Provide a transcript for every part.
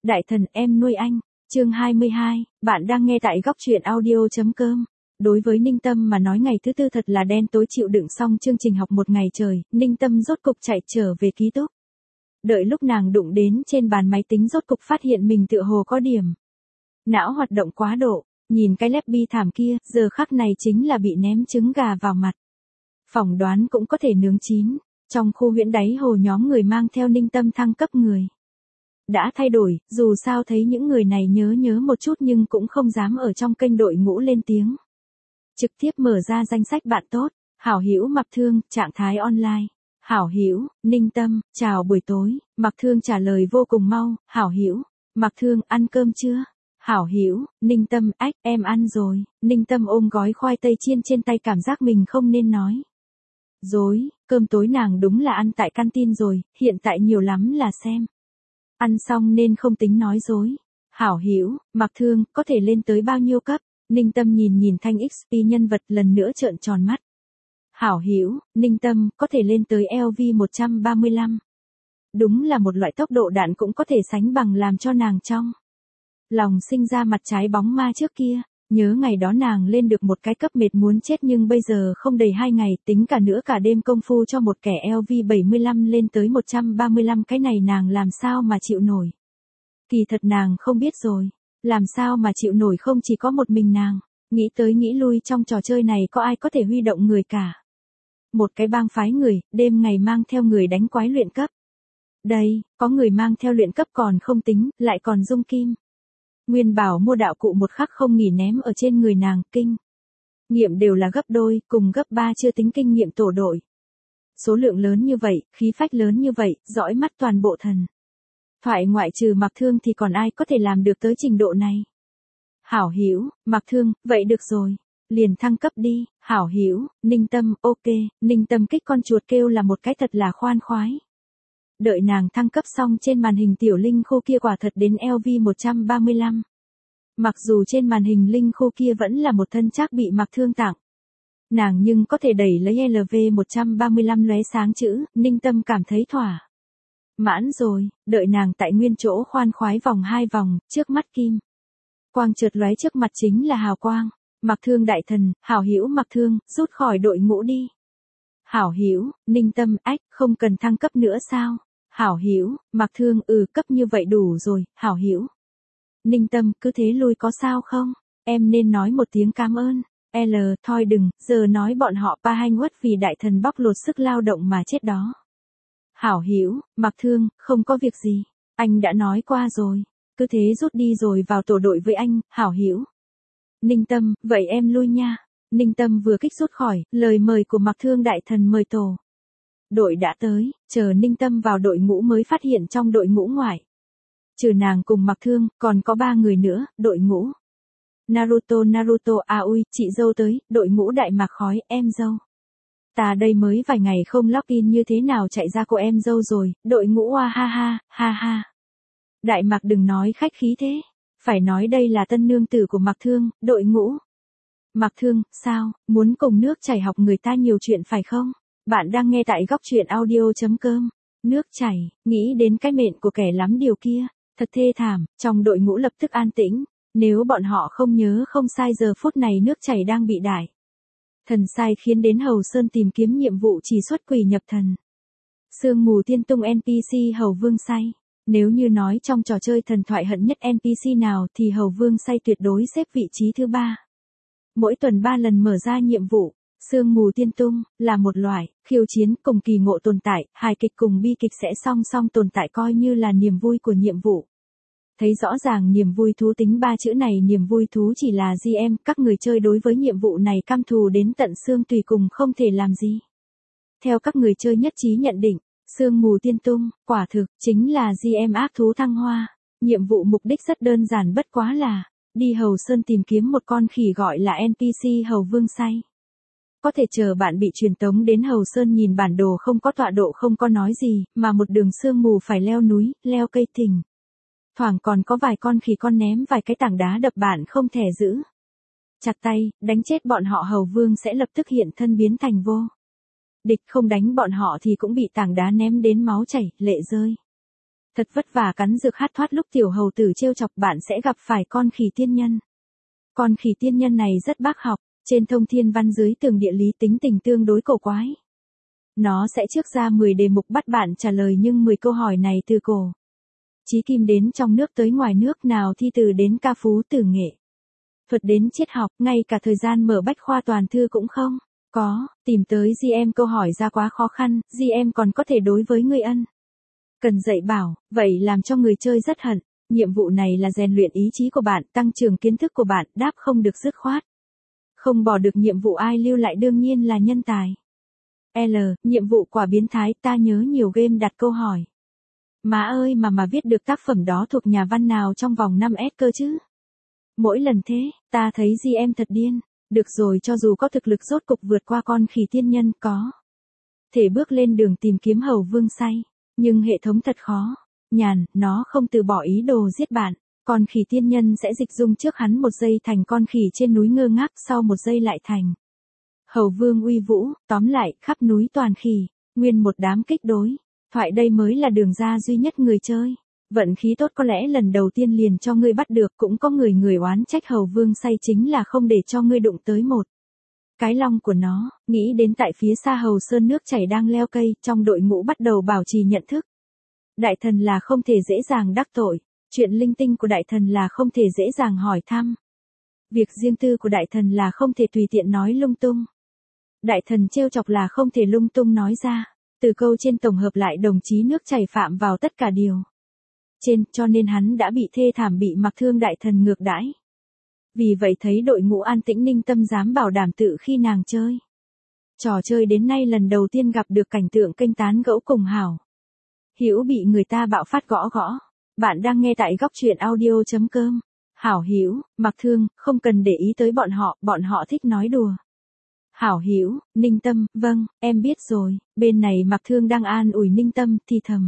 Đại thần em nuôi anh, chương 22, bạn đang nghe tại góc truyện audio.com. Đối với Ninh Tâm mà nói ngày thứ tư thật là đen tối, chịu đựng xong chương trình học một ngày trời, Ninh Tâm rốt cục chạy trở về ký túc. Đợi lúc nàng đụng đến trên bàn máy tính rốt cục phát hiện mình tựa hồ có điểm não hoạt động quá độ, nhìn cái lép bi thảm kia, giờ khắc này chính là bị ném trứng gà vào mặt. Phỏng đoán cũng có thể nướng chín, trong khu huyễn đáy hồ nhóm người mang theo Ninh Tâm thăng cấp người đã thay đổi, dù sao thấy những người này nhớ một chút nhưng cũng không dám ở trong kênh đội ngũ lên tiếng. Trực tiếp mở ra danh sách bạn tốt, Hảo Hữu Mặc Thương, trạng thái online. Hảo Hữu, Ninh Tâm, chào buổi tối. Mặc Thương trả lời vô cùng mau, Hảo Hữu, Mặc Thương, ăn cơm chưa? Hảo Hữu, Ninh Tâm, ách, em ăn rồi. Ninh Tâm ôm gói khoai tây chiên trên tay, cảm giác mình không nên nói dối, cơm tối nàng đúng là ăn tại canteen rồi, hiện tại nhiều lắm là xem ăn xong nên không tính nói dối. Hảo Hữu, Mặc Thương, có thể lên tới bao nhiêu cấp? Ninh Tâm nhìn thanh XP nhân vật lần nữa trợn tròn mắt. Hảo Hữu, Ninh Tâm, có thể lên tới LV 135. Đúng là một loại tốc độ đạn cũng có thể sánh bằng, làm cho nàng trong lòng sinh ra mặt trái bóng ma trước kia. Nhớ ngày đó nàng lên được một cái cấp mệt muốn chết, nhưng bây giờ không đầy 2 ngày, tính cả nữa cả đêm công phu cho một kẻ LV 75 lên tới 135, cái này nàng làm sao mà chịu nổi. Kỳ thật nàng không biết rồi, làm sao mà chịu nổi không chỉ có một mình nàng, nghĩ tới nghĩ lui trong trò chơi này có ai có thể huy động người cả. Một cái bang phái người, đêm ngày mang theo người đánh quái luyện cấp. Đây, có người mang theo luyện cấp còn không tính, lại còn dung kim. Nguyên bảo mua đạo cụ một khắc không nghỉ ném ở trên người nàng, kinh nghiệm đều là gấp đôi, cùng gấp 3 chưa tính kinh nghiệm tổ đội. Số lượng lớn như vậy, khí phách lớn như vậy, dõi mắt toàn bộ thần thoại ngoại trừ Mặc Thương thì còn ai có thể làm được tới trình độ này. Hảo Hữu, Mặc Thương, vậy được rồi, liền thăng cấp đi. Hảo Hữu, Ninh Tâm, ok. Ninh Tâm kích con chuột kêu là một cái thật là khoan khoái. Đợi nàng thăng cấp xong, trên màn hình tiểu linh khô kia quả thật đến LV 135. Mặc dù trên màn hình linh khô kia vẫn là một thân trác bị Mặc Thương tặng nàng, nhưng có thể đẩy lấy LV 135 lóe sáng chữ, Ninh Tâm cảm thấy thỏa mãn rồi. Đợi nàng tại nguyên chỗ khoan khoái vòng 2 vòng, trước mắt kim quang chợt lóe, trước mặt chính là hào quang. Mặc Thương đại thần, Hảo Hữu Mặc Thương, rút khỏi đội ngũ đi. Hảo Hữu, Ninh Tâm, ách, không cần thăng cấp nữa sao? Hảo Hữu, Mặc Thương, cấp như vậy đủ rồi. Hảo Hữu, Ninh Tâm, cứ thế lui có sao không? Em nên nói một tiếng cảm ơn. Thôi đừng, giờ nói bọn họ pa hanh uất vì đại thần bóc lột sức lao động mà chết đó. Hảo Hữu, Mặc Thương, không có việc gì, anh đã nói qua rồi, cứ thế rút đi rồi vào tổ đội với anh. Hảo Hữu, Ninh Tâm, vậy em lui nha. Ninh Tâm vừa kích rút khỏi, lời mời của Mặc Thương đại thần mời tổ đội đã tới, chờ Ninh Tâm vào đội ngũ mới phát hiện trong đội ngũ ngoại trừ nàng cùng Mặc Thương, còn có 3 người nữa. Đội ngũ Naruto, ui, chị dâu tới. Đội ngũ Đại Mạc khói, em dâu. Ta đây mới vài ngày không login, như thế nào chạy ra cô em dâu rồi. Đội ngũ ha. Đại Mạc đừng nói khách khí thế, phải nói đây là tân nương tử của Mặc Thương. Đội ngũ Mặc Thương, sao, muốn cùng nước chảy học người ta nhiều chuyện phải không? Bạn đang nghe tại góc truyện audio.com. Nước chảy, nghĩ đến cái mệnh của kẻ lắm điều kia, thật thê thảm. Trong đội ngũ lập tức an tĩnh. Nếu bọn họ không nhớ không sai, giờ phút này nước chảy đang bị đại thần sai khiến đến Hầu Sơn tìm kiếm nhiệm vụ chỉ xuất quỷ nhập thần. Sương mù tiên tung NPC Hầu Vương Say. Nếu như nói trong trò chơi thần thoại hận nhất NPC nào thì Hầu Vương Say tuyệt đối xếp vị trí thứ 3. Mỗi tuần 3 lần mở ra nhiệm vụ. Sương mù tiên tung là một loại khiêu chiến cùng kỳ ngộ tồn tại, hài kịch cùng bi kịch sẽ song song tồn tại, coi như là niềm vui của nhiệm vụ. Thấy rõ ràng niềm vui thú tính 3 chữ này, niềm vui thú chỉ là GM, các người chơi đối với nhiệm vụ này căm thù đến tận xương tùy cùng không thể làm gì. Theo các người chơi nhất trí nhận định, sương mù tiên tung, quả thực, chính là GM ác thú thăng hoa. Nhiệm vụ mục đích rất đơn giản, bất quá là đi Hầu Sơn tìm kiếm một con khỉ gọi là NPC Hầu Vương Say. Có thể chờ bạn bị truyền tống đến Hầu Sơn, nhìn bản đồ không có tọa độ, không có nói gì, mà một đường sương mù phải leo núi, leo cây thỉnh thoảng còn có vài con khỉ con ném vài cái tảng đá đập bạn không thể giữ chặt tay, đánh chết bọn họ Hầu Vương sẽ lập tức hiện thân biến thành vô địch, không đánh bọn họ thì cũng bị tảng đá ném đến máu chảy, lệ rơi. Thật vất vả cắn dược hát thoát lúc tiểu hầu tử trêu chọc bạn sẽ gặp phải con khỉ tiên nhân. Con khỉ tiên nhân này rất bác học, trên thông thiên văn dưới tường địa lý tính tình tương đối cổ quái. Nó sẽ trước ra 10 đề mục bắt bạn trả lời nhưng 10 câu hỏi này từ cổ chí kim đến trong nước tới ngoài nước, nào thi từ đến ca phú từ nghệ thuật đến triết học, ngay cả thời gian mở bách khoa toàn thư cũng không có. Tìm tới GM câu hỏi ra quá khó khăn, GM còn có thể đối với người ân cần dạy bảo, vậy làm cho người chơi rất hận. Nhiệm vụ này là rèn luyện ý chí của bạn, tăng trưởng kiến thức của bạn, đáp không được dứt khoát. Không bỏ được nhiệm vụ ai lưu lại đương nhiên là nhân tài. L. Nhiệm vụ quả biến thái, ta nhớ nhiều game đặt câu hỏi. Má ơi mà viết được tác phẩm đó thuộc nhà văn nào trong vòng 5S cơ chứ? Mỗi lần thế, ta thấy GM thật điên. Được rồi, cho dù có thực lực rốt cục vượt qua con khỉ tiên nhân, có thể bước lên đường tìm kiếm hầu vương say. Nhưng hệ thống thật khó. Nhàn, nó không từ bỏ ý đồ giết bạn. Con khỉ tiên nhân sẽ dịch dung trước hắn một giây thành con khỉ trên núi ngơ ngác, sau một giây lại thành hầu vương uy vũ. Tóm lại, khắp núi toàn khỉ, nguyên một đám kích đối. Thoại đây mới là đường ra duy nhất người chơi. Vận khí tốt có lẽ lần đầu tiên liền cho ngươi bắt được, cũng có người oán trách hầu vương say chính là không để cho ngươi đụng tới một cái long của nó. Nghĩ đến tại phía xa hầu sơn nước chảy đang leo cây, trong đội ngũ bắt đầu bảo trì nhận thức. Đại thần là không thể dễ dàng đắc tội. Chuyện linh tinh của đại thần là không thể dễ dàng hỏi thăm. Việc riêng tư của đại thần là không thể tùy tiện nói lung tung. Đại thần trêu chọc là không thể lung tung nói ra. Từ câu trên tổng hợp lại đồng chí nước chảy phạm vào tất cả điều trên, cho nên hắn đã bị thê thảm, bị Mặc Thương đại thần ngược đãi. Vì vậy thấy đội ngũ an tĩnh, Ninh Tâm dám bảo đảm tự khi nàng chơi trò chơi đến nay lần đầu tiên gặp được cảnh tượng kênh tán gẫu cùng hảo hữu bị người ta bạo phát gõ. Bạn đang nghe tại góc truyện audio.com. Hảo hữu, Mặc Thương, không cần để ý tới bọn họ thích nói đùa. Hảo hữu, Ninh Tâm, vâng, em biết rồi. Bên này Mặc Thương đang an ủi Ninh Tâm, thì thầm.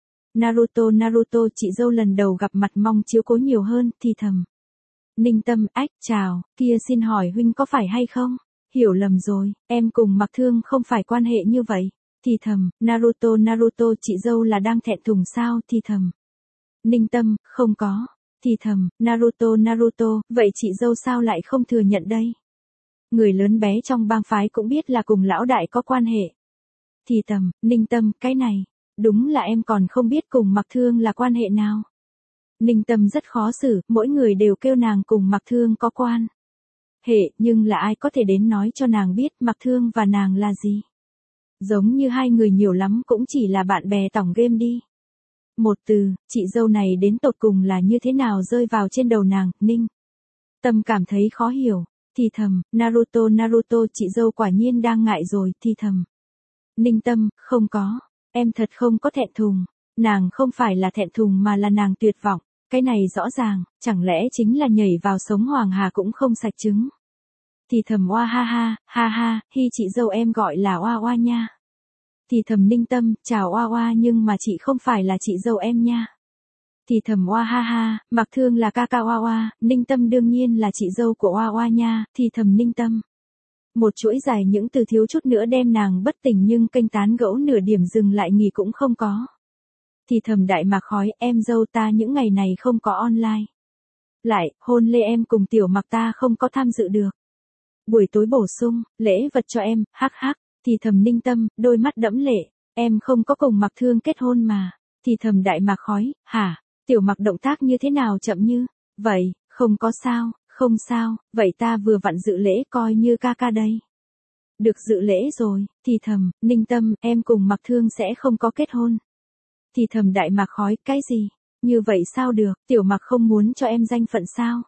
Naruto, chị dâu lần đầu gặp mặt mong chiếu cố nhiều hơn, thì thầm. Ninh Tâm, ách, chào, kia xin hỏi huynh có phải hay không? Hiểu lầm rồi, em cùng Mặc Thương không phải quan hệ như vậy. Thì thầm, Naruto, chị dâu là đang thẹn thùng sao? Thì thầm. Ninh Tâm, không có. Thì thầm, Naruto, vậy chị dâu sao lại không thừa nhận đây? Người lớn bé trong bang phái cũng biết là cùng lão đại có quan hệ. Thì thầm, Ninh Tâm, cái này, đúng là em còn không biết cùng Mặc Thương là quan hệ nào. Ninh Tâm rất khó xử, mỗi người đều kêu nàng cùng Mặc Thương có quan hệ, nhưng là ai có thể đến nói cho nàng biết Mặc Thương và nàng là gì? Giống như hai người nhiều lắm cũng chỉ là bạn bè tổng game đi. Một từ, chị dâu này đến tột cùng là như thế nào rơi vào trên đầu nàng. Ninh Tâm cảm thấy khó hiểu. Thì thầm, Naruto, chị dâu quả nhiên đang ngại rồi. Thì thầm. Ninh Tâm, không có. Em thật không có thẹn thùng. Nàng không phải là thẹn thùng mà là nàng tuyệt vọng. Cái này rõ ràng, chẳng lẽ chính là nhảy vào sống hoàng hà cũng không sạch trứng. Thì thầm oa ha, hi chị dâu em gọi là oa nha. Thì thầm Ninh Tâm, chào oa nhưng mà chị không phải là chị dâu em nha. Thì thầm oa ha, Mặc Thương là ca oa, Ninh Tâm đương nhiên là chị dâu của oa nha. Thì thầm Ninh Tâm. Một chuỗi dài những từ thiếu chút nữa đem nàng bất tỉnh, nhưng kênh tán gẫu nửa điểm dừng lại nghỉ cũng không có. Thì thầm Đại Mạc Khói, em dâu ta những ngày này không có online. Lại, hôn lễ em cùng tiểu Mặc ta không có tham dự được. Buổi tối bổ sung, lễ vật cho em, hắc. Thì thầm Ninh Tâm, đôi mắt đẫm lệ, em không có cùng Mặc Thương kết hôn mà. Thì thầm Đại Mạc Khói, hả, tiểu Mặc động tác như thế nào chậm như vậy? Không có sao, không sao, vậy ta vừa vặn dự lễ coi như ca đây. Được dự lễ rồi. Thì thầm, Ninh Tâm, em cùng Mặc Thương sẽ không có kết hôn. Thì thầm Đại Mạc Khói, cái gì? Như vậy sao được, tiểu Mặc không muốn cho em danh phận sao?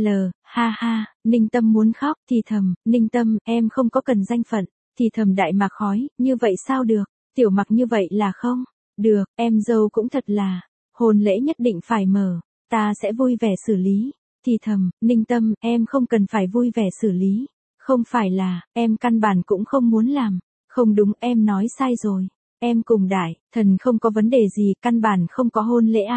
Ha, Ninh Tâm muốn khóc. Thì thầm, Ninh Tâm, em không có cần danh phận. Thì thầm Đại Mạc Khói, như vậy sao được, tiểu Mặc như vậy là không được, em dâu cũng thật là, hôn lễ nhất định phải mở, ta sẽ vui vẻ xử lý. Thì thầm, Ninh Tâm, em không cần phải vui vẻ xử lý, không phải là, em căn bản cũng không muốn làm, không đúng, em nói sai rồi, em cùng Đại Thần không có vấn đề gì, căn bản không có hôn lễ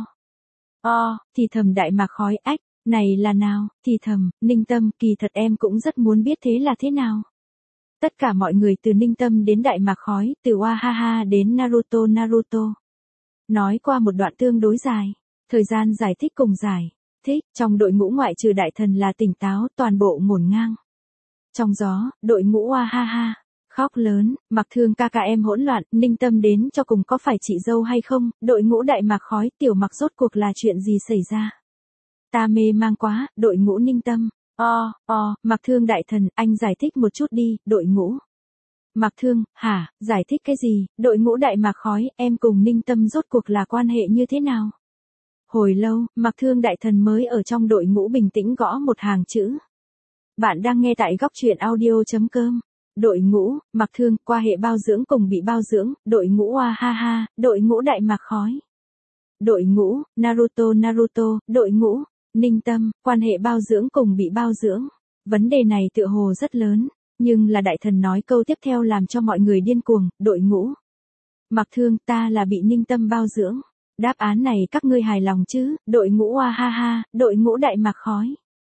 Thì thầm Đại Mạc Khói, ách, này là nào? Thì thầm, Ninh Tâm, kỳ thật em cũng rất muốn biết thế là thế nào. Tất cả mọi người từ Ninh Tâm đến Đại Mạc Khói, từ Oahaha đến Naruto. nói qua một đoạn tương đối dài. Thời gian giải thích cùng giải thích, trong đội ngũ ngoại trừ đại thần là tỉnh táo, toàn bộ ngổn ngang. Trong gió, đội ngũ oa ha ha, khóc lớn, Mặc Thương ca ca em hỗn loạn, Ninh Tâm đến cho cùng có phải chị dâu hay không, đội ngũ đại Mạc khói, tiểu Mặc rốt cuộc là chuyện gì xảy ra. Ta mê mang quá, đội ngũ Ninh Tâm, Mặc Thương đại thần, anh giải thích một chút đi, đội ngũ. Mặc Thương, hả, giải thích cái gì, đội ngũ đại Mạc khói, em cùng Ninh Tâm rốt cuộc là quan hệ như thế nào? Hồi lâu, Mặc Thương đại thần mới ở trong đội ngũ bình tĩnh gõ một hàng chữ. Bạn đang nghe tại góc truyện audio.com. Đội ngũ, Mặc Thương, qua hệ bao dưỡng cùng bị bao dưỡng, đội ngũ oa ha ha, đội ngũ đại Mạc khói. Đội ngũ, Naruto, đội ngũ, Ninh Tâm, quan hệ bao dưỡng cùng bị bao dưỡng. Vấn đề này tựa hồ rất lớn, nhưng là đại thần nói câu tiếp theo làm cho mọi người điên cuồng, đội ngũ. Mặc Thương, ta là bị Ninh Tâm bao dưỡng. Đáp án này các ngươi hài lòng chứ, đội ngũ oa ha ha, đội ngũ đại Mạc khói.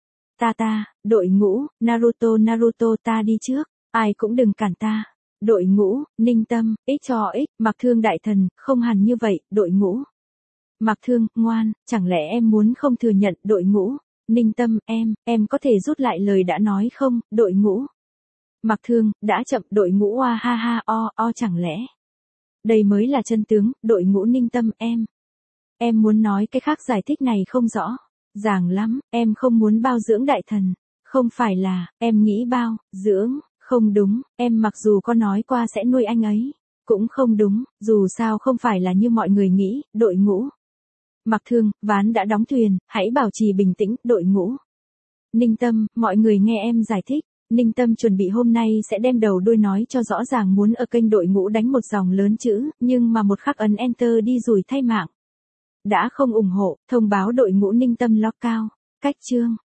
Đội ngũ, Naruto ta đi trước, ai cũng đừng cản ta. Đội ngũ, Ninh Tâm, ích cho ích, Mặc Thương đại thần, không hẳn như vậy, đội ngũ. Mặc Thương, ngoan, chẳng lẽ em muốn không thừa nhận, đội ngũ. Ninh Tâm, em có thể rút lại lời đã nói không, đội ngũ. Mặc Thương, đã chậm, đội ngũ oa ha ha chẳng lẽ. Đây mới là chân tướng, đội ngũ Ninh Tâm, Em muốn nói cái khác giải thích này không rõ. Ràng lắm, em không muốn bao dưỡng đại thần. Không phải là, em nghĩ bao, dưỡng, không đúng, em mặc dù có nói qua sẽ nuôi anh ấy. Cũng không đúng, dù sao không phải là như mọi người nghĩ, đội ngũ. Mặc Thương, ván đã đóng thuyền, hãy bảo trì bình tĩnh, đội ngũ. Ninh Tâm, mọi người nghe em giải thích. Ninh Tâm chuẩn bị hôm nay sẽ đem đầu đuôi nói cho rõ ràng muốn ở kênh đội ngũ đánh một dòng lớn chữ, nhưng mà một khắc ấn Enter đi rủi thay mạng. Đã không ủng hộ, thông báo đội ngũ Ninh Tâm lockout, cách chương.